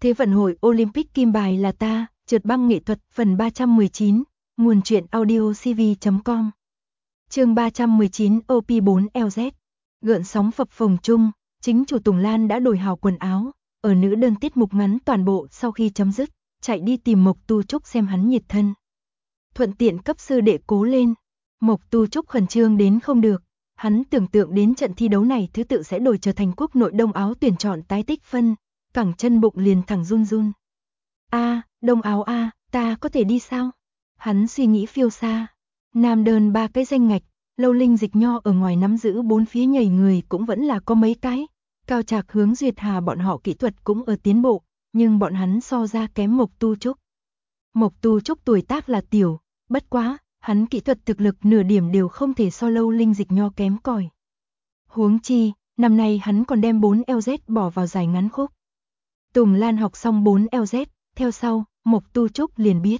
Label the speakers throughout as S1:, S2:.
S1: Thế vận hội Olympic kim bài là ta, trượt băng nghệ thuật phần 319, nguồn truyện audio cv.com. Chương 319 OP4LZ. Gợn sóng phập phồng chung, chính chủ Tùng Lan đã đổi hào quần áo, ở nữ đơn tiết mục ngắn toàn bộ sau khi chấm dứt, chạy đi tìm Mộc Tu Trúc xem hắn nhiệt thân. Thuận tiện cấp sư đệ cố lên. Mộc Tu Trúc khẩn trương đến không được, hắn tưởng tượng đến trận thi đấu này thứ tự sẽ đổi trở thành quốc nội đông áo tuyển chọn tái tích phân, cẳng chân bụng liền thẳng run run. Đông áo ta có thể đi sao? Hắn suy nghĩ phiêu xa. Nam đơn 3 cái danh ngạch, Lâu Linh Dịch Nho ở ngoài nắm giữ 4 phía nhảy người cũng vẫn là có mấy cái. Cao Trạc Hướng Duyệt Hà bọn họ kỹ thuật cũng ở tiến bộ, nhưng bọn hắn so ra kém Mộc Tu Trúc. Mộc Tu Trúc tuổi tác là tiểu, bất quá, hắn kỹ thuật thực lực nửa điểm đều không thể so Lâu Linh Dịch Nho kém cỏi. Huống chi, năm nay hắn còn đem 4LZ bỏ vào giải ngắn khúc. Tùng Lan học xong 4LZ, theo sau, Mộc Tu Trúc liền biết.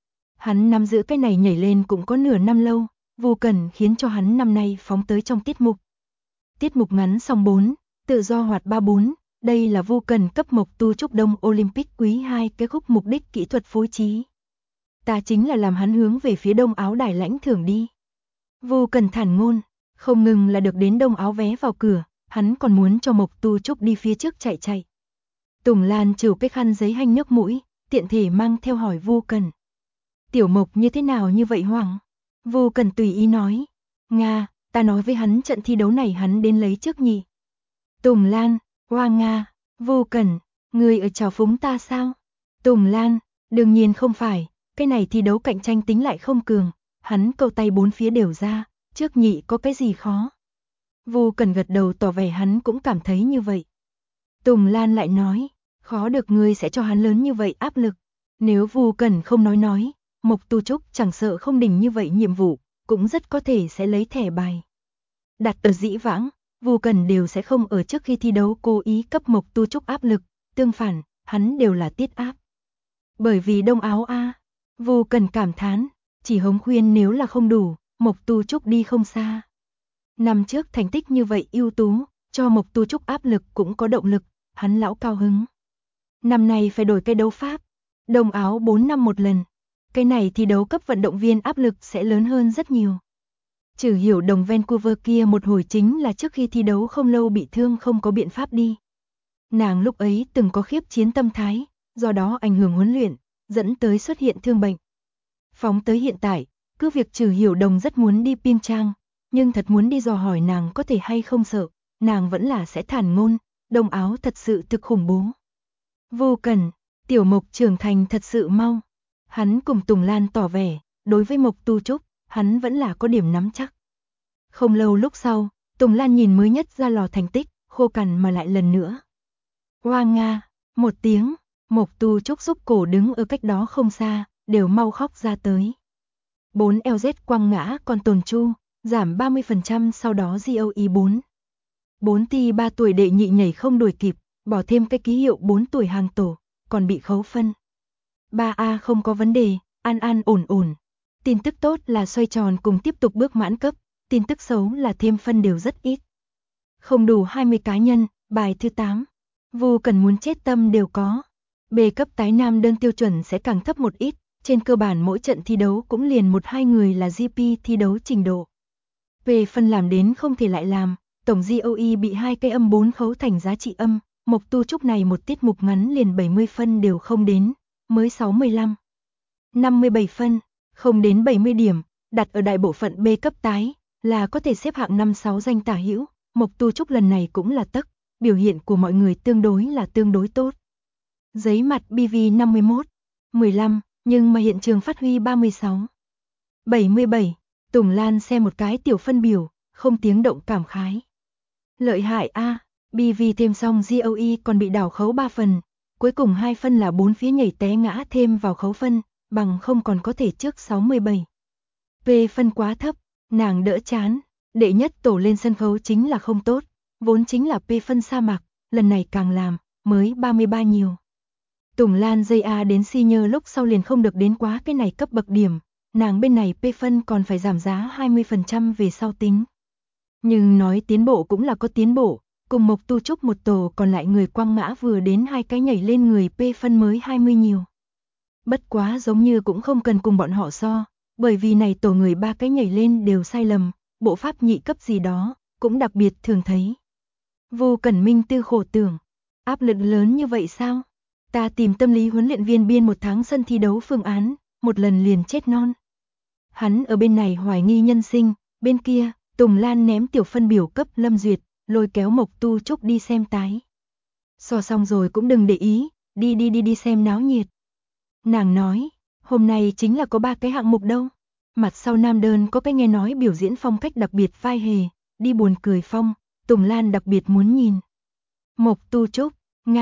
S1: Hắn nắm giữ cái này nhảy lên cũng có nửa năm lâu, Vu Cẩn khiến cho hắn năm nay phóng tới trong tiết mục. Tiết mục ngắn song 4, tự do hoạt 34, đây là Vu Cẩn cấp Mộc Tu Trúc Đông Olympic quý 2 cái khúc mục đích kỹ thuật phối trí. Ta chính là làm hắn hướng về phía đông áo đài lãnh thưởng đi. Vu Cẩn thản ngôn, không ngừng là được đến đông áo vé vào cửa, hắn còn muốn cho Mộc Tu Trúc đi phía trước chạy. Tùng Lan trừ cái khăn giấy hanh nước mũi, tiện thể mang theo hỏi Vu Cẩn. Tiểu Mộc như thế nào như vậy hoảng? Vu Cẩn tùy ý nói. Nga, ta nói với hắn trận thi đấu này hắn đến lấy trước nhỉ. Tùng Lan, hoa Nga, Vu Cẩn, người ở trào phúng ta sao? Tùng Lan, đương nhiên không phải, cái này thi đấu cạnh tranh tính lại không cường, hắn câu tay bốn phía đều ra, trước nhị có cái gì khó? Vu Cẩn gật đầu tỏ vẻ hắn cũng cảm thấy như vậy. Tùng Lan lại nói, khó được ngươi sẽ cho hắn lớn như vậy áp lực. Nếu Vu Cẩn không nói, Mộc Tu Trúc chẳng sợ không đỉnh như vậy nhiệm vụ, cũng rất có thể sẽ lấy thẻ bài. Đặt ở dĩ vãng, Vu Cẩn đều sẽ không ở trước khi thi đấu cố ý cấp Mộc Tu Trúc áp lực, tương phản, hắn đều là tiết áp. Bởi vì đông áo Vu Cẩn cảm thán, chỉ hống khuyên nếu là không đủ, Mộc Tu Trúc đi không xa. Năm trước thành tích như vậy ưu tú, cho Mộc Tu Trúc áp lực cũng có động lực, hắn lão cao hứng. Năm nay phải đổi cái đấu pháp, đông áo 4 năm một lần. Cái này thi đấu cấp vận động viên áp lực sẽ lớn hơn rất nhiều. Trừ Hiểu Đồng Vancouver kia một hồi chính là trước khi thi đấu không lâu bị thương không có biện pháp đi. Nàng lúc ấy từng có khiếp chiến tâm thái, do đó ảnh hưởng huấn luyện, dẫn tới xuất hiện thương bệnh. Phóng tới hiện tại, cứ việc Trừ Hiểu Đồng rất muốn đi Pyeongchang, nhưng thật muốn đi dò hỏi nàng có thể hay không sợ, nàng vẫn là sẽ thản ngôn, đông áo thật sự thực khủng bố. Vô Cẩn, Tiểu Mộc trưởng thành thật sự mau. Hắn cùng Tùng Lan tỏ vẻ, đối với Mộc Tu Trúc, hắn vẫn là có điểm nắm chắc. Không lâu lúc sau, Tùng Lan nhìn mới nhất ra lò thành tích, khô cằn mà lại lần nữa. Hoa Nga, một tiếng, Mộc Tu Trúc xúc cổ đứng ở cách đó không xa, đều mau khóc ra tới. 4LZ quăng ngã còn tồn chu, giảm 30% sau đó GOE 4. 4T 3 tuổi đệ nhị nhảy không đuổi kịp, bỏ thêm cái ký hiệu 4 tuổi hàng tổ, còn bị khấu phân. 3A không có vấn đề, an ổn. Tin tức tốt là xoay tròn cùng tiếp tục bước mãn cấp, tin tức xấu là thêm phân đều rất ít. Không đủ 20 cá nhân, bài thứ 8. Vu Cẩn muốn chết tâm đều có. B cấp tái nam đơn tiêu chuẩn sẽ càng thấp một ít, trên cơ bản mỗi trận thi đấu cũng liền 1-2 người là GP thi đấu trình độ. P phân làm đến không thể lại làm, tổng GOE bị 2 cây âm 4 khấu thành giá trị âm, Mộc Tu Trúc này một tiết mục ngắn liền 70 phân đều không đến. Mới 65, 57 phân, không đến 70 điểm, đặt ở đại bộ phận B cấp tái, là có thể xếp hạng 5-6 danh tả hữu, Mộc Tu Trúc lần này cũng là tấc, biểu hiện của mọi người tương đối tốt. Giấy mặt BV 51, 15, nhưng mà hiện trường phát huy 36, 77, Tùng Lan xem một cái tiểu phân biểu, không tiếng động cảm khái. Lợi hại BV thêm xong GOE còn bị đảo khấu 3 phần. Cuối cùng 2 phân là 4 phía nhảy té ngã thêm vào khấu phân, bằng không còn có thể trước 67. P phân quá thấp, nàng đỡ chán, đệ nhất tổ lên sân khấu chính là không tốt, vốn chính là P phân sa mạc, lần này càng làm, mới 33 nhiều. Tùng Lan dây A đến senior lúc sau liền không được đến quá cái này cấp bậc điểm, nàng bên này P phân còn phải giảm giá 20% về sau tính. Nhưng nói tiến bộ cũng là có tiến bộ, Cùng Mộc Tu Trúc một tổ, còn lại người Quang Mã vừa đến 2 cái nhảy lên người P phân mới 20 nhiều. Bất quá giống như cũng không cần cùng bọn họ so, bởi vì này tổ người 3 cái nhảy lên đều sai lầm, bộ pháp nhị cấp gì đó, cũng đặc biệt thường thấy. Vô Cẩn Minh tư khổ tưởng, áp lực lớn như vậy sao? Ta tìm tâm lý huấn luyện viên biên 1 tháng sân thi đấu phương án, một lần liền chết non. Hắn ở bên này hoài nghi nhân sinh, bên kia, Tùng Lan ném tiểu phân biểu cấp Lâm Duyệt, lôi kéo Mộc Tu Trúc đi xem tái. So xong rồi cũng đừng để ý, đi xem náo nhiệt. Nàng nói, hôm nay chính là có 3 cái hạng mục đâu. Mặt sau nam đơn có cái nghe nói biểu diễn phong cách đặc biệt vai hề, đi buồn cười phong, Tùng Lan đặc biệt muốn nhìn. Mộc Tu Trúc,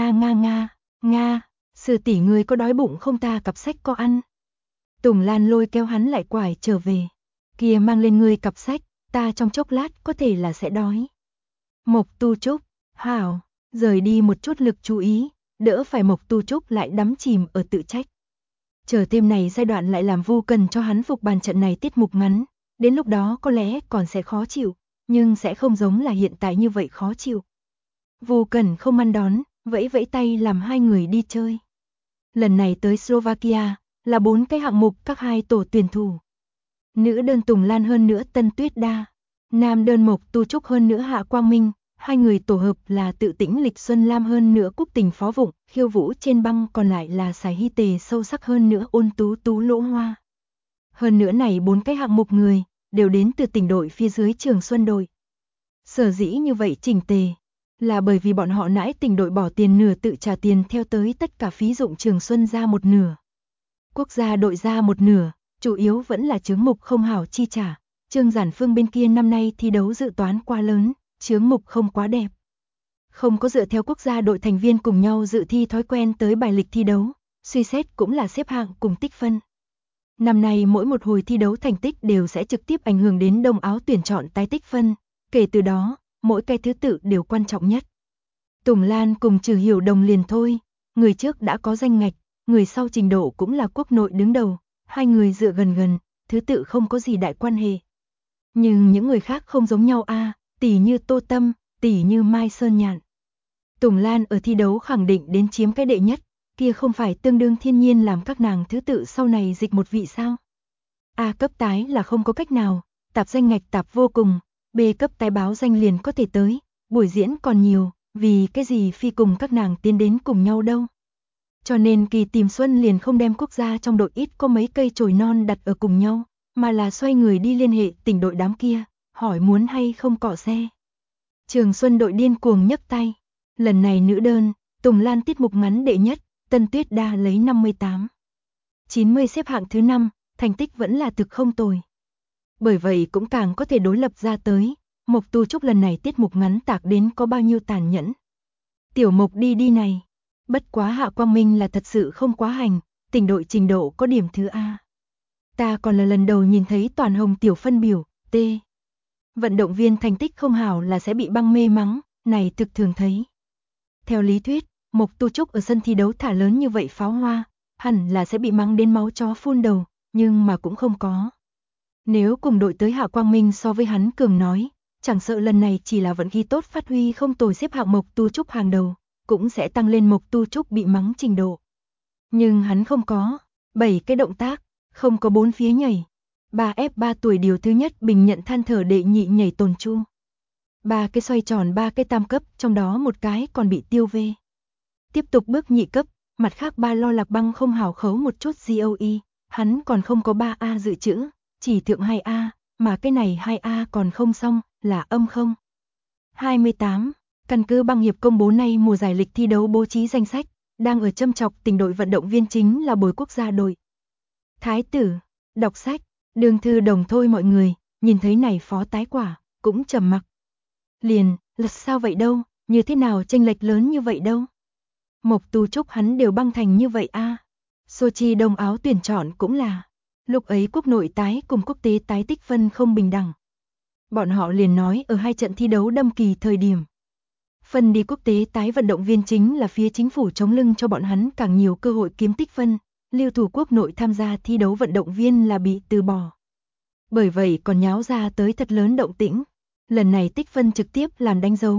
S1: Nga, sư tỷ người có đói bụng không, ta cặp sách có ăn. Tùng Lan lôi kéo hắn lại quải trở về. Kia mang lên ngươi cặp sách, ta trong chốc lát có thể là sẽ đói. Mộc Tu Trúc, hảo, rời đi một chút lực chú ý, đỡ phải Mộc Tu Trúc lại đắm chìm ở tự trách. Chờ thêm này giai đoạn lại làm Vu Cần cho hắn phục bàn trận này tiết mục ngắn, đến lúc đó có lẽ còn sẽ khó chịu, nhưng sẽ không giống là hiện tại như vậy khó chịu. Vu Cần không ăn đón, vẫy vẫy tay làm 2 người đi chơi. Lần này tới Slovakia, là 4 cái hạng mục các 2 tổ tuyển thủ. Nữ đơn Tùng Lan hơn nữa Tân Tuyết Đa, nam đơn Mộc Tu Trúc hơn nữa Hạ Quang Minh, 2 người tổ hợp là Tự Tĩnh Lịch Xuân Lam hơn nữa Cúc Tình Phó Vụng, Khiêu Vũ Trên Băng, còn lại là Sải Hy Tề Sâu Sắc hơn nữa Ôn Tú Tú Lỗ Hoa. Hơn nữa này 4 cái hạng mục người, đều đến từ tỉnh đội phía dưới Trường Xuân đội. Sở dĩ như vậy chỉnh tề, là bởi vì bọn họ nãi tỉnh đội bỏ tiền nửa tự trả tiền theo tới tất cả phí dụng Trường Xuân ra một nửa. Quốc gia đội ra một nửa, chủ yếu vẫn là chướng mục không hảo chi trả. Trương Giản Phương bên kia năm nay thi đấu dự toán quá lớn, chướng mục không quá đẹp. Không có dựa theo quốc gia đội thành viên cùng nhau dự thi thói quen tới bài lịch thi đấu, suy xét cũng là xếp hạng cùng tích phân. Năm nay mỗi một hồi thi đấu thành tích đều sẽ trực tiếp ảnh hưởng đến Đông Áo tuyển chọn tái tích phân, kể từ đó, mỗi cái thứ tự đều quan trọng nhất. Tùng Lan cùng Trừ Hiểu Đồng liền thôi, người trước đã có danh ngạch, người sau trình độ cũng là quốc nội đứng đầu, 2 người dựa gần, thứ tự không có gì đại quan hệ. Nhưng những người khác không giống nhau a, tỷ như Tô Tâm, tỷ như Mai Sơn Nhạn. Tùng Lan ở thi đấu khẳng định đến chiếm cái đệ nhất, kia không phải tương đương thiên nhiên làm các nàng thứ tự sau này dịch một vị sao? A cấp tái là không có cách nào, tạp danh ngạch tạp vô cùng, B cấp tái báo danh liền có thể tới, buổi diễn còn nhiều, vì cái gì phi cùng các nàng tiến đến cùng nhau đâu. Cho nên Kỳ Tìm Xuân liền không đem quốc gia trong đội ít có mấy cây chồi non đặt ở cùng nhau, mà là xoay người đi liên hệ tỉnh đội đám kia, hỏi muốn hay không cọ xe. Trường Xuân đội điên cuồng nhấc tay. Lần này nữ đơn, Tùng Lan tiết mục ngắn đệ nhất, Tân Tuyết Đa lấy 58. 90 xếp hạng thứ 5, thành tích vẫn là thực không tồi. Bởi vậy cũng càng có thể đối lập ra tới, Mộc Tu Trúc lần này tiết mục ngắn tạc đến có bao nhiêu tàn nhẫn. Tiểu Mộc đi này. Bất quá Hạ Quang Minh là thật sự không quá hành, tỉnh đội trình độ có điểm thứ A. Ta còn là lần đầu nhìn thấy toàn hồng tiểu phân biểu, T. Vận động viên thành tích không hảo là sẽ bị băng mê mắng, này thực thường thấy. Theo lý thuyết, Mộc Tu Trúc ở sân thi đấu thả lớn như vậy pháo hoa, hẳn là sẽ bị mắng đến máu chó phun đầu, nhưng mà cũng không có. Nếu cùng đội tới Hạ Quang Minh so với hắn cường nói, chẳng sợ lần này chỉ là vận khí tốt phát huy không tồi xếp hạng Mộc Tu Trúc hàng đầu, cũng sẽ tăng lên Mộc Tu Trúc bị mắng trình độ. Nhưng hắn không có, 7 cái động tác, không có 4 phía nhảy. 3F3 tuổi điều thứ nhất bình nhận than thở đệ nhị nhảy tồn chu. 3 cái xoay tròn 3 cái tam cấp, trong đó một cái còn bị tiêu vê. Tiếp tục bước nhị cấp, mặt khác 3 lo lạc băng không hảo khấu một chút GOE, hắn còn không có 3A dự trữ, chỉ thượng 2A, mà cái này 2A còn không xong, là âm không. 28. Căn cứ băng hiệp công bố nay mùa giải lịch thi đấu bố trí danh sách, đang ở châm chọc tỉnh đội vận động viên chính là bồi quốc gia đội. Thái tử, đọc sách, đường thư đồng thôi mọi người, nhìn thấy này phó tái quả, cũng trầm mặc. Liền, là sao vậy đâu, như thế nào chênh lệch lớn như vậy đâu. Mộc Tu Trúc hắn đều băng thành như vậy a. Sochi Đông Áo tuyển chọn cũng là, lúc ấy quốc nội tái cùng quốc tế tái tích phân không bình đẳng. Bọn họ liền nói ở 2 trận thi đấu đâm kỳ thời điểm. Phân đi quốc tế tái vận động viên chính là phía chính phủ chống lưng cho bọn hắn càng nhiều cơ hội kiếm tích phân, lưu thủ quốc nội tham gia thi đấu vận động viên là bị từ bỏ. Bởi vậy còn nháo ra tới thật lớn động tĩnh. Lần này tích phân trực tiếp làm đánh dấu,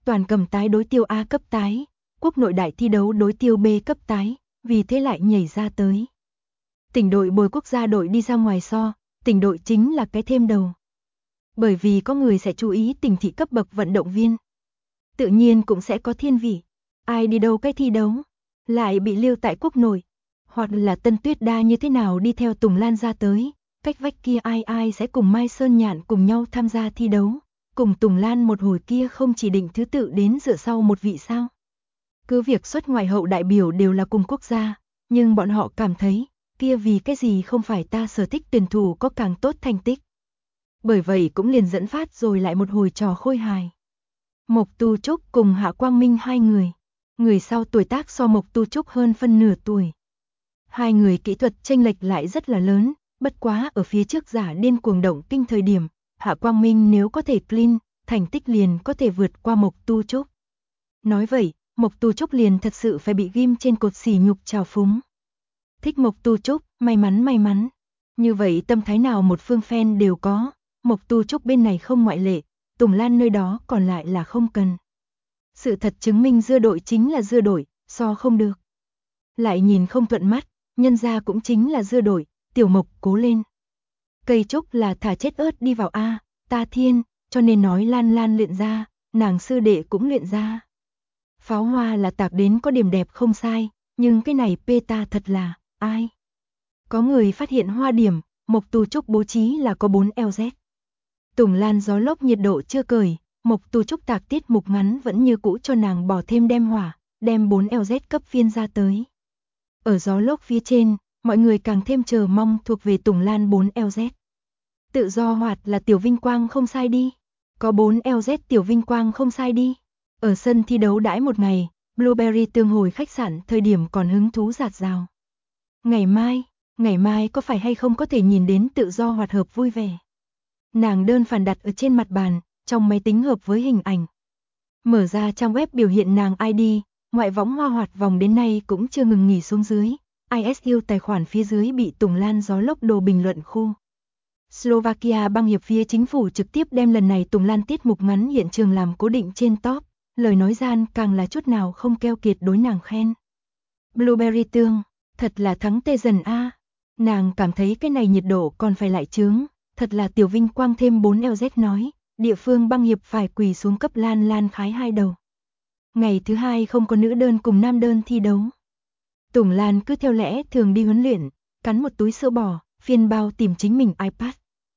S1: toàn cầm tái đối tiêu A cấp tái, quốc nội đại thi đấu đối tiêu B cấp tái, vì thế lại nhảy ra tới. Tỉnh đội bồi quốc gia đội đi ra ngoài so, tỉnh đội chính là cái thêm đầu. Bởi vì có người sẽ chú ý tỉnh thị cấp bậc vận động viên. Tự nhiên cũng sẽ có thiên vị. Ai đi đâu cái thi đấu, lại bị lưu tại quốc nội. Hoặc là Tân Tuyết Đa như thế nào đi theo Tùng Lan ra tới, cách vách kia ai sẽ cùng Mai Sơn Nhạn cùng nhau tham gia thi đấu. Cùng Tùng Lan một hồi kia không chỉ định thứ tự đến dựa sau một vị sao. Cứ việc xuất ngoại hậu đại biểu đều là cùng quốc gia, nhưng bọn họ cảm thấy, kia vì cái gì không phải ta sở thích tuyển thủ có càng tốt thành tích. Bởi vậy cũng liền dẫn phát rồi lại một hồi trò khôi hài. Mộc Tu Trúc cùng Hạ Quang Minh hai người sau tuổi tác so Mộc Tu Trúc hơn phân nửa tuổi. Hai người kỹ thuật chênh lệch lại rất là lớn, bất quá ở phía trước giả điên cuồng động kinh thời điểm, Hạ Quang Minh nếu có thể clean, thành tích liền có thể vượt qua Mộc Tu Trúc. Nói vậy, Mộc Tu Trúc liền thật sự phải bị ghim trên cột sỉ nhục trào phúng. Thích Mộc Tu Trúc, may mắn. Như vậy tâm thái nào một phương fan đều có, Mộc Tu Trúc bên này không ngoại lệ, Tùng Lan nơi đó còn lại là không cần. Sự thật chứng minh dưa đội chính là dưa đội, so không được. Lại nhìn không thuận mắt, nhân ra cũng chính là dưa đội, Tiểu Mộc cố lên. Cây trúc là thả chết ớt đi vào A, ta thiên, cho nên nói Lan luyện ra, nàng sư đệ cũng luyện ra. Pháo hoa là tạc đến có điểm đẹp không sai, nhưng cái này peta thật là, ai? Có người phát hiện hoa điểm, Mộc Tu Trúc bố trí là có 4 LZ. Tùng Lan gió lốc nhiệt độ chưa cởi, Mộc Tu Trúc tạc tiết mục ngắn vẫn như cũ cho nàng bỏ thêm đem hỏa, đem 4 LZ cấp phiên ra tới. Ở gió lốc phía trên, mọi người càng thêm chờ mong thuộc về Tùng Lan 4 LZ. Tự do hoạt là Tiểu Vinh Quang không sai đi. Có 4 LZ Tiểu Vinh Quang không sai đi. Ở sân thi đấu đãi một ngày, Blueberry tương hồi khách sạn thời điểm còn hứng thú rạt rào. Ngày mai có phải hay không có thể nhìn đến tự do hoạt hợp vui vẻ. Nàng đơn phản đặt ở trên mặt bàn, trong máy tính hợp với hình ảnh. Mở ra trang web biểu hiện nàng ID, ngoại võng hoa hoạt vòng đến nay cũng chưa ngừng nghỉ xuống dưới. ISU tài khoản phía dưới bị Tùng Lan gió lốc đồ bình luận khu. Slovakia bang hiệp phía chính phủ trực tiếp đem lần này Tùng Lan tiết mục ngắn hiện trường làm cố định trên top, lời nói gian càng là chút nào không keo kiệt đối nàng khen. Blueberry tương, thật là thắng tê dần a. Nàng cảm thấy cái này nhiệt độ còn phải lại chướng, thật là Tiểu Vinh Quang thêm 4 LZ nói, địa phương bang hiệp phải quỳ xuống cấp Lan khái hai đầu. Ngày thứ hai không có nữ đơn cùng nam đơn thi đấu. Tùng Lan cứ theo lẽ thường đi huấn luyện, cắn một túi sữa bò, phiên bao tìm chính mình iPad.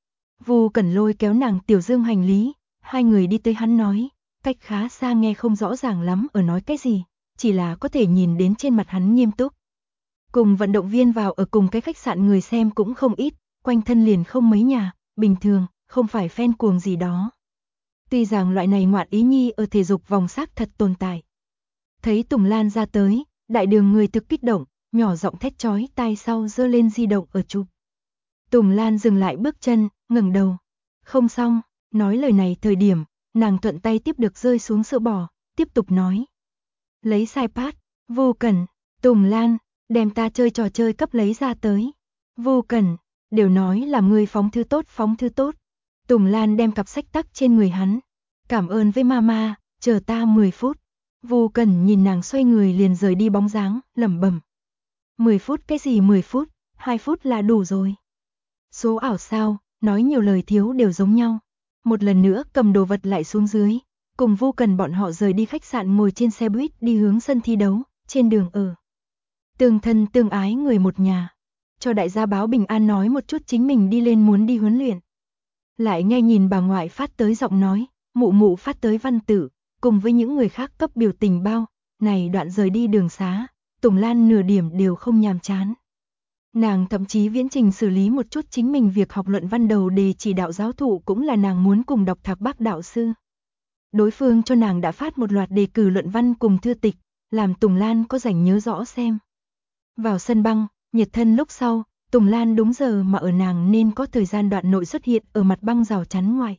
S1: Vu Cẩn lôi kéo nàng Tiểu Dương hành lý, hai người đi tới hắn nói, cách khá xa nghe không rõ ràng lắm ở nói cái gì, chỉ là có thể nhìn đến trên mặt hắn nghiêm túc. Cùng vận động viên vào ở cùng cái khách sạn người xem cũng không ít, quanh thân liền không mấy nhà, bình thường, không phải fan cuồng gì đó. Tuy rằng loại này ngoạn ý nhi ở thể dục vòng xác thật tồn tại. Thấy Tùng Lan ra tới, đại đường người thực kích động, nhỏ giọng thét chói tai sau giơ lên di động ở chụp. Tùng Lan dừng lại bước chân, ngẩng đầu. Không xong, nói lời này thời điểm, nàng thuận tay tiếp được rơi xuống sữa bò, tiếp tục nói. Lấy sai pad, Vô Cẩn, Tùng Lan, đem ta chơi trò chơi cấp lấy ra tới. Vô Cẩn, đều nói là ngươi phóng thư tốt. Tùng Lan đem cặp sách tắc trên người hắn. Cảm ơn với mama, chờ ta 10 phút. Vô Cẩn nhìn nàng xoay người liền rời đi bóng dáng, lẩm bẩm. 10 phút cái gì 10 phút, 2 phút là đủ rồi. Số ảo sao, nói nhiều lời thiếu đều giống nhau. Một lần nữa cầm đồ vật lại xuống dưới, cùng Vô Cần bọn họ rời đi khách sạn ngồi trên xe buýt đi hướng sân thi đấu, trên đường ở. Tương thân tương ái người một nhà. Cho đại gia báo bình an nói một chút chính mình đi lên muốn đi huấn luyện. Lại nghe nhìn bà ngoại phát tới giọng nói, mụ mụ phát tới văn tử, cùng với những người khác cấp biểu tình bao, này đoạn rời đi đường xá, Tùng Lan nửa điểm đều không nhàm chán. Nàng thậm chí viễn trình xử lý một chút chính mình việc học luận văn đầu đề chỉ đạo giáo thụ cũng là nàng muốn cùng đọc Thạc Bác đạo sư. Đối phương cho nàng đã phát một loạt đề cử luận văn cùng thư tịch, làm Tùng Lan có rảnh nhớ rõ xem. Vào sân băng, nhiệt thân lúc sau, Tùng Lan đúng giờ mà ở nàng nên có thời gian đoạn nội xuất hiện ở mặt băng rào chắn ngoài.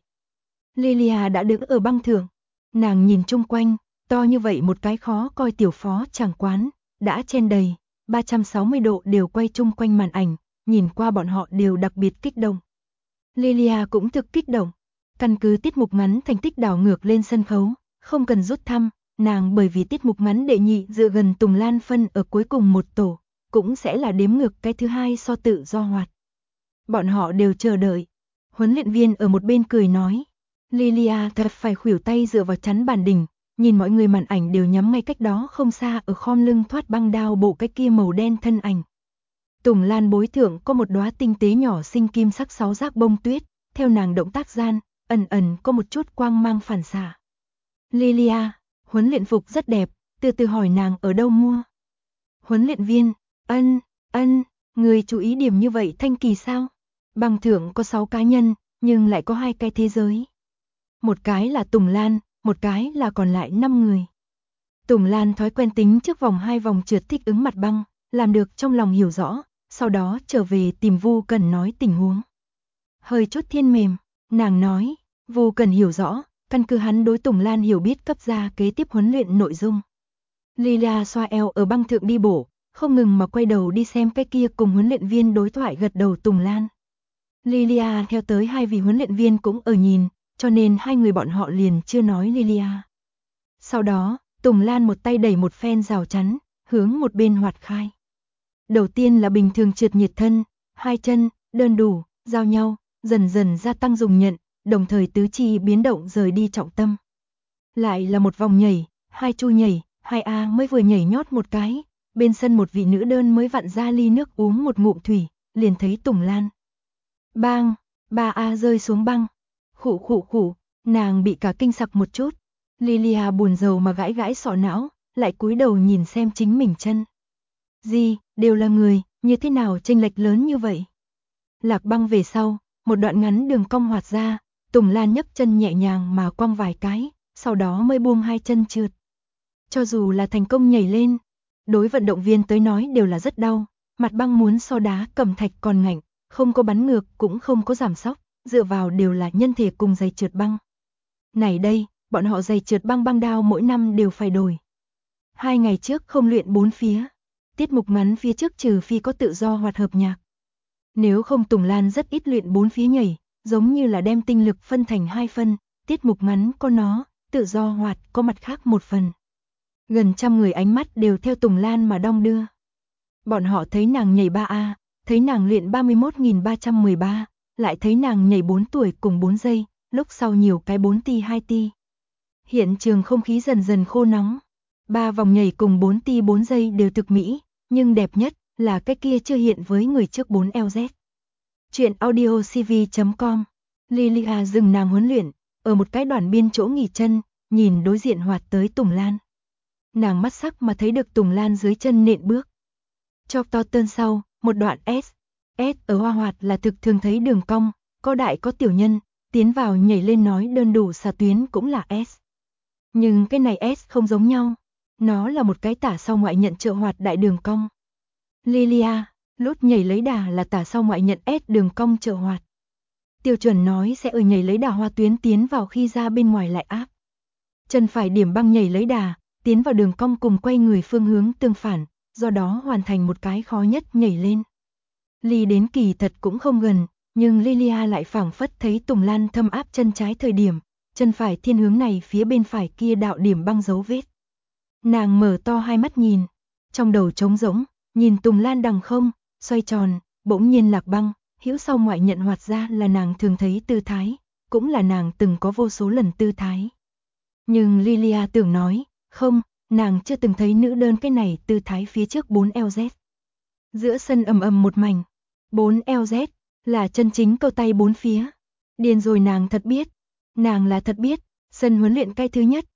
S1: Lilia đã đứng ở băng thượng, nàng nhìn chung quanh, to như vậy một cái khó coi tiểu phó tràng quán, đã chen đầy, 360 độ đều quay chung quanh màn ảnh, nhìn qua bọn họ đều đặc biệt kích động. Lilia cũng thực kích động, căn cứ tiết mục ngắn thành tích đảo ngược lên sân khấu, Không cần rút thăm, nàng bởi vì tiết mục ngắn đệ nhị dựa gần Tùng Lan phân ở cuối cùng một tổ, cũng sẽ là đếm ngược cái thứ hai so tự do hoạt. Bọn họ đều chờ đợi. Huấn luyện viên ở một bên cười nói. Lilia thật phải khuỷu tay dựa vào chắn bàn đỉnh, nhìn mọi người màn ảnh đều nhắm ngay cách đó không xa ở khom lưng thoát băng đao bộ cái kia màu đen thân ảnh. Tùng Lan bối thượng có một đóa tinh tế nhỏ xinh kim sắc 6 giác bông tuyết, theo nàng động tác gian, ẩn ẩn có một chút quang mang phản xạ. Lilia, huấn luyện phục rất đẹp, từ từ hỏi nàng ở đâu mua. Huấn luyện viên, người chú ý điểm như vậy thanh kỳ sao? Băng thượng có 6 cá nhân, nhưng lại có 2 cái thế giới. Một cái là Tùng Lan, một cái là còn lại 5 người. Tùng Lan thói quen tính trước vòng 2 vòng trượt thích ứng mặt băng, làm được trong lòng hiểu rõ, sau đó trở về tìm Vu Cần nói tình huống. Hơi chút thiên mềm, nàng nói, Vu Cần hiểu rõ, căn cứ hắn đối Tùng Lan hiểu biết cấp ra kế tiếp huấn luyện nội dung. Lilia xoa eo ở băng thượng đi bộ, không ngừng mà quay đầu đi xem cái kia cùng huấn luyện viên đối thoại gật đầu Tùng Lan. Lilia theo tới 2 vị huấn luyện viên cũng ở nhìn, cho nên 2 người bọn họ liền chưa nói Lilia. Sau đó, Tùng Lan một tay đẩy một phen rào chắn, hướng một bên hoạt khai. Đầu tiên là bình thường trượt nhiệt thân, 2 chân, đơn đủ, giao nhau, dần dần gia tăng dùng nhận, đồng thời tứ chi biến động rời đi trọng tâm. Lại là một vòng nhảy, 2 chu nhảy, 2A mới vừa nhảy nhót một cái, bên sân một vị nữ đơn mới vặn ra ly nước uống một ngụm thủy, liền thấy Tùng Lan. Bang, 3A rơi xuống băng. Khụ, nàng bị cả kinh sặc một chút. Lilia buồn rầu mà gãi gãi sọ não, lại cúi đầu nhìn xem chính mình chân. Gì, đều là người, như thế nào chênh lệch lớn như vậy? Lạc băng về sau, một đoạn ngắn đường cong hoạt ra, Tùng Lan nhấc chân nhẹ nhàng mà quăng vài cái, sau đó mới buông 2 chân trượt. Cho dù là thành công nhảy lên, đối vận động viên tới nói đều là rất đau, mặt băng muốn so đá cẩm thạch còn ngạnh, không có bắn ngược cũng không có giảm sóc, dựa vào đều là nhân thể cùng giày trượt băng. Này đây, bọn họ giày trượt băng băng đao mỗi năm đều phải đổi. 2 ngày trước không luyện 4 phía, tiết mục ngắn phía trước trừ phi có tự do hoạt hợp nhạc. Nếu không Tùng Lan rất ít luyện 4 phía nhảy, giống như là đem tinh lực phân thành 2 phần, tiết mục ngắn có nó, tự do hoạt có mặt khác một phần. Gần 100 người ánh mắt đều theo Tùng Lan mà đong đưa. Bọn họ thấy nàng nhảy 3A, thấy nàng luyện 31.313, lại thấy nàng nhảy 4 tuổi cùng 4 giây, lúc sau nhiều cái 4 ti 2 ti. Hiện trường không khí dần dần khô nóng. 3 vòng nhảy cùng 4 ti 4 giây đều thực mỹ, nhưng đẹp nhất là cái kia chưa hiện với người trước 4LZ. Chuyện audio cv.com. Lilia dừng nàng huấn luyện, ở một cái đoạn biên chỗ nghỉ chân, nhìn đối diện hoạt tới Tùng Lan. Nàng mắt sắc mà thấy được Tùng Lan dưới chân nện bước. Chọc to tơn sau, một đoạn S ở hoa hoạt là thực thường thấy đường cong, có đại có tiểu nhân, tiến vào nhảy lên nói đơn đủ xà tuyến cũng là S. Nhưng cái này S không giống nhau, nó là một cái tả sau ngoại nhận trợ hoạt đại đường cong. Lilia, lốt nhảy lấy đà là tả sau ngoại nhận S đường cong trợ hoạt. Tiêu chuẩn nói sẽ ở nhảy lấy đà hoa tuyến tiến vào khi ra bên ngoài lại áp. Chân phải điểm băng nhảy lấy đà, tiến vào đường cong cùng quay người phương hướng tương phản, do đó hoàn thành một cái khó nhất nhảy lên. Ly đến kỳ thật cũng không gần, nhưng Lilia lại phảng phất thấy Tùng Lan thâm áp chân trái thời điểm, chân phải thiên hướng này phía bên phải kia đạo điểm băng dấu vết. Nàng mở to hai mắt nhìn, trong đầu trống rỗng, nhìn Tùng Lan đằng không, xoay tròn, bỗng nhiên lạc băng, hữu sau ngoại nhận hoạt ra là nàng thường thấy tư thái, cũng là nàng từng có vô số lần tư thái. Nhưng Lilia tưởng nói, không, nàng chưa từng thấy nữ đơn cái này tư thái phía trước 4LZ. Giữa sân ầm ầm một mảnh, 4LZ là chân chính câu tay 4 phía. Điên rồi nàng thật biết, nàng là thật biết, sân huấn luyện cái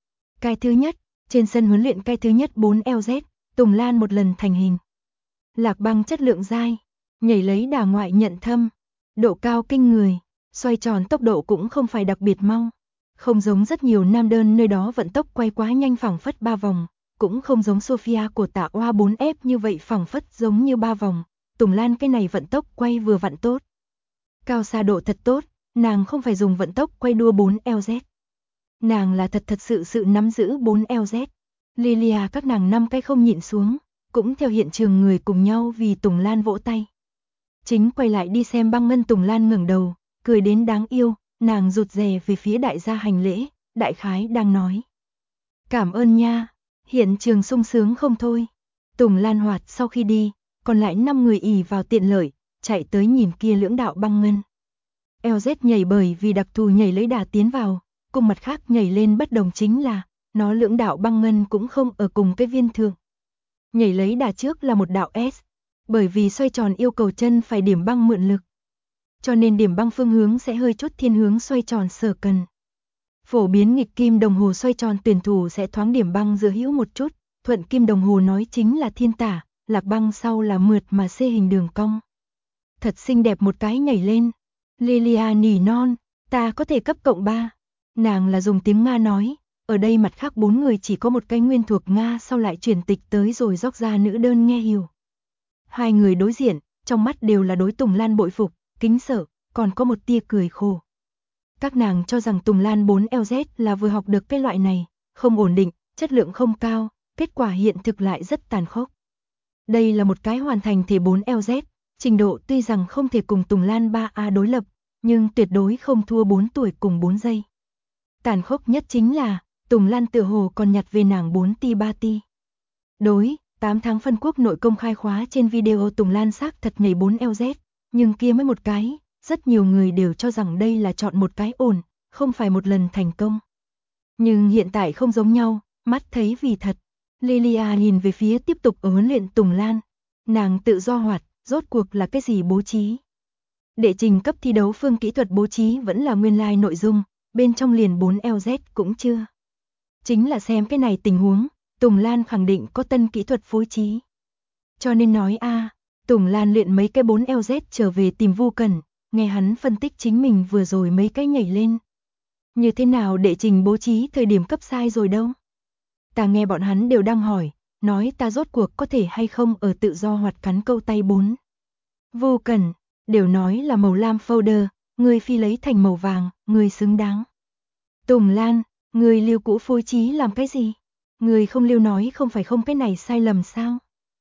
S1: thứ nhất, trên sân huấn luyện cái thứ nhất 4LZ, Tùng Lan một lần thành hình. Lạc băng chất lượng dai, nhảy lấy đà ngoại nhận thâm, độ cao kinh người, xoay tròn tốc độ cũng không phải đặc biệt mau. Không giống rất nhiều nam đơn nơi đó vận tốc quay quá nhanh phẳng phất 3 vòng, cũng không giống Sophia của tạ Oa 4F như vậy phẳng phất giống như 3 vòng, Tùng Lan cái này vận tốc quay vừa vặn tốt. Cao xa độ thật tốt, nàng không phải dùng vận tốc quay đua 4LZ. Nàng là thật sự nắm giữ 4LZ. Lilia các nàng 5 cái không nhịn xuống, cũng theo hiện trường người cùng nhau vì Tùng Lan vỗ tay. Chính quay lại đi xem băng ngân Tùng Lan ngẩng đầu, cười đến đáng yêu, nàng rụt rè về phía đại gia hành lễ, đại khái đang nói. Cảm ơn nha. Hiện trường sung sướng không thôi. Tùng Lan Hoạt sau khi đi, còn lại 5 người ỷ vào tiện lợi, chạy tới nhìn kia lưỡng đạo băng ngân. LZ nhảy bởi vì đặc thù nhảy lấy đà tiến vào, cùng mặt khác nhảy lên bất đồng chính là, nó lưỡng đạo băng ngân cũng không ở cùng cái viên thượng. Nhảy lấy đà trước là một đạo S, bởi vì xoay tròn yêu cầu chân phải điểm băng mượn lực. Cho nên điểm băng phương hướng sẽ hơi chút thiên hướng xoay tròn sở cần. Phổ biến nghịch kim đồng hồ xoay tròn tuyển thủ sẽ thoáng điểm băng giữa hữu một chút, thuận kim đồng hồ nói chính là thiên tả, lạc băng sau là mượt mà xê hình đường cong. Thật xinh đẹp một cái nhảy lên. Lilia nỉ non, ta có thể cấp cộng 3. Nàng là dùng tiếng Nga nói, ở đây mặt khác 4 người chỉ có một cái nguyên thuộc Nga sau lại chuyển tịch tới rồi dóc ra nữ đơn nghe hiểu. Hai người đối diện, trong mắt đều là đối Tùng Lan bội phục, kính sợ, còn có một tia cười khổ. Các nàng cho rằng Tùng Lan 4LZ là vừa học được cái loại này, không ổn định, chất lượng không cao, kết quả hiện thực lại rất tàn khốc. Đây là một cái hoàn thành thể 4LZ, trình độ tuy rằng không thể cùng Tùng Lan 3A đối lập, nhưng tuyệt đối không thua 4 tuổi cùng 4 giây. Tàn khốc nhất chính là, Tùng Lan tựa hồ còn nhặt về nàng 4 ti 3 ti. Đối, 8 tháng phân quốc nội công khai khóa trên video Tùng Lan xác thật nhảy 4LZ, nhưng kia mới một cái, rất nhiều người đều cho rằng đây là chọn một cái ổn, không phải một lần thành công. Nhưng hiện tại không giống nhau, mắt thấy vì thật. Lilia nhìn về phía tiếp tục ở huấn luyện Tùng Lan. Nàng tự do hoạt, rốt cuộc là cái gì bố trí? Đệ trình cấp thi đấu phương kỹ thuật bố trí vẫn là nguyên lai nội dung, bên trong liền 4LZ cũng chưa. Chính là xem cái này tình huống, Tùng Lan khẳng định có tân kỹ thuật phối trí. Cho nên nói Tùng Lan luyện mấy cái 4LZ trở về tìm Vu Cẩn, nghe hắn phân tích chính mình vừa rồi mấy cái nhảy lên. Như thế nào đệ trình bố trí thời điểm cấp sai rồi đâu? Ta nghe bọn hắn đều đang hỏi, nói ta rốt cuộc có thể hay không ở tự do hoạt cắn câu tay 4. Vu Cẩn, đều nói là màu lam folder, người phi lấy thành màu vàng, người xứng đáng. Tùng Lan, người lưu cũ phối trí làm cái gì? Người không lưu nói không phải không cái này sai lầm sao?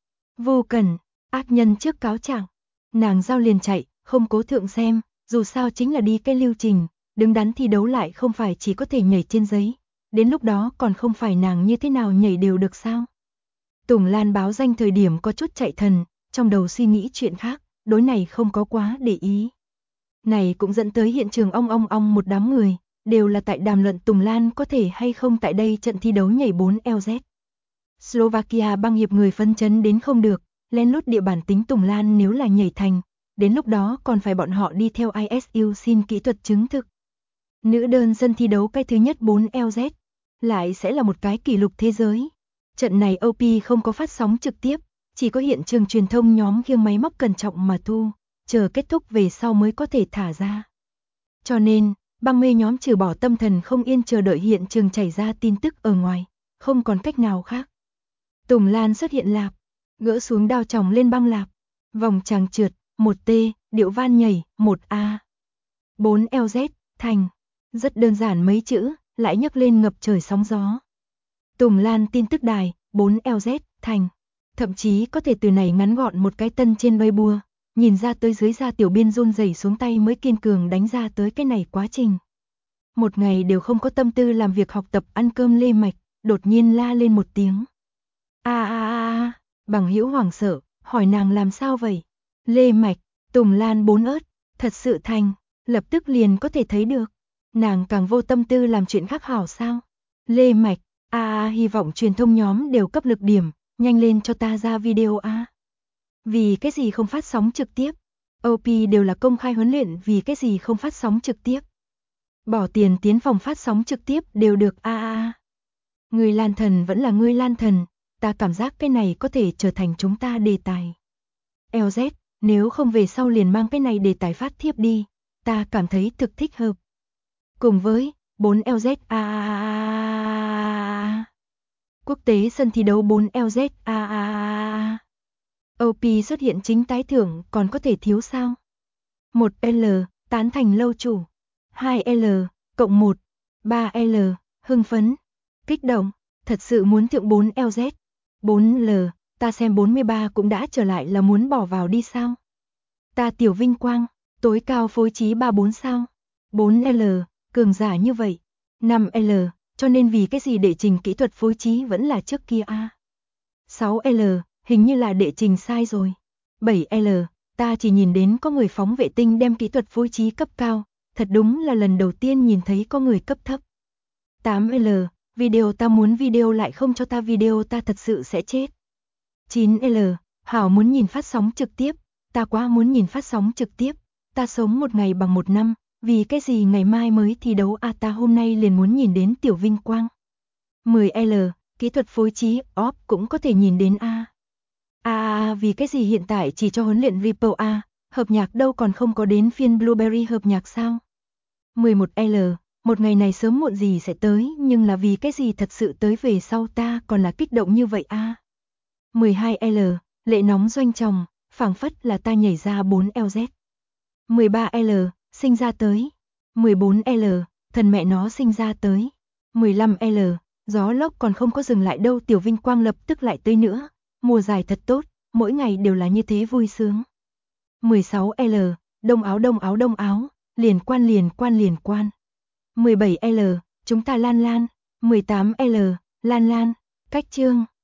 S1: Vu Cẩn, ác nhân trước cáo trạng. Nàng giao liền chạy, không cố thượng xem, dù sao chính là đi cái lưu trình, đứng đắn thi đấu lại không phải chỉ có thể nhảy trên giấy, đến lúc đó còn không phải nàng như thế nào nhảy đều được sao? Tùng Lan báo danh thời điểm có chút chạy thần, trong đầu suy nghĩ chuyện khác, đối này không có quá để ý. Này cũng dẫn tới hiện trường ong một đám người, đều là tại đàm luận Tùng Lan có thể hay không tại đây trận thi đấu nhảy 4LZ. Slovakia băng hiệp người phân chấn đến không được, lén lút địa bản tính Tùng Lan nếu là nhảy thành, đến lúc đó còn phải bọn họ đi theo ISU xin kỹ thuật chứng thực. Nữ đơn dân thi đấu cái thứ nhất 4LZ, lại sẽ là một cái kỷ lục thế giới. Trận này OP không có phát sóng trực tiếp, chỉ có hiện trường truyền thông nhóm khiêng máy móc cẩn trọng mà thu, chờ kết thúc về sau mới có thể thả ra. Cho nên, băng mê nhóm trừ bỏ tâm thần không yên chờ đợi hiện trường chảy ra tin tức ở ngoài, không còn cách nào khác. Tùng Lan xuất hiện lạp, gỡ xuống đao chòng lên băng lạp, vòng tràng trượt, 1T, điệu van nhảy, 1A. 4LZ, thành. Rất đơn giản mấy chữ, lại nhấc lên ngập trời sóng gió. Tùng Lan tin tức đài, 4LZ, thành. Thậm chí có thể từ này ngắn gọn một cái tân trên Weibo, nhìn ra tới dưới da tiểu biên run rẩy xuống tay mới kiên cường đánh ra tới cái này quá trình. Một ngày đều không có tâm tư làm việc học tập ăn cơm Lê Mạch, đột nhiên la lên một tiếng. Bằng hữu hoảng sợ, hỏi nàng làm sao vậy? Lê Mạch, Tùng Lan 4 ớt, thật sự thành, lập tức liền có thể thấy được. Nàng càng vô tâm tư làm chuyện khác hảo sao? Lê Mạch, hy vọng truyền thông nhóm đều cấp lực điểm, nhanh lên cho ta ra video Vì cái gì không phát sóng trực tiếp? OP đều là công khai huấn luyện, vì cái gì không phát sóng trực tiếp? Bỏ tiền tiến phòng phát sóng trực tiếp đều được Người Lan Thần vẫn là người Lan Thần, ta cảm giác cái này có thể trở thành chúng ta đề tài. LZ, nếu không về sau liền mang cái này đề tài phát thiếp đi, ta cảm thấy thực thích hợp. Cùng với 4LZ Quốc tế sân thi đấu 4LZ OP xuất hiện chính tái thưởng còn có thể thiếu sao? 1L, tán thành lâu chủ. 2L, cộng 1. 3L, hưng phấn. Kích động, thật sự muốn thượng 4LZ. 4L, ta xem 43 cũng đã trở lại là muốn bỏ vào đi sao? Ta tiểu vinh quang, tối cao phối trí 34 sao? 4L, cường giả như vậy. 5L, cho nên vì cái gì đệ trình kỹ thuật phối trí vẫn là trước kia a? 6L, hình như là đệ trình sai rồi. 7L, ta chỉ nhìn đến có người phóng vệ tinh đem kỹ thuật phối trí cấp cao, thật đúng là lần đầu tiên nhìn thấy có người cấp thấp. 8L, video ta muốn video lại không cho ta video ta thật sự sẽ chết. 9L, Hảo muốn nhìn phát sóng trực tiếp, ta quá muốn nhìn phát sóng trực tiếp, ta sống một ngày bằng một năm, vì cái gì ngày mai mới thi đấu a ta hôm nay liền muốn nhìn đến tiểu vinh quang. 10L, kỹ thuật phối trí, OP cũng có thể nhìn đến a. Vì cái gì hiện tại chỉ cho huấn luyện Ripple a, hợp nhạc đâu còn không có đến phiên Blueberry hợp nhạc sao? 11L, một ngày này sớm muộn gì sẽ tới, nhưng là vì cái gì thật sự tới về sau ta còn là kích động như vậy a. 12L, lệ nóng doanh chồng, phảng phất là ta nhảy ra 4LZ. 13L, sinh ra tới. 14L, thần mẹ nó sinh ra tới. 15L, gió lốc còn không có dừng lại đâu, tiểu vinh quang lập tức lại tới nữa. Mùa dài thật tốt, mỗi ngày đều là như thế vui sướng. 16L, đông áo, liền quan. 17L, chúng ta lan. 18L, lan, cách chương.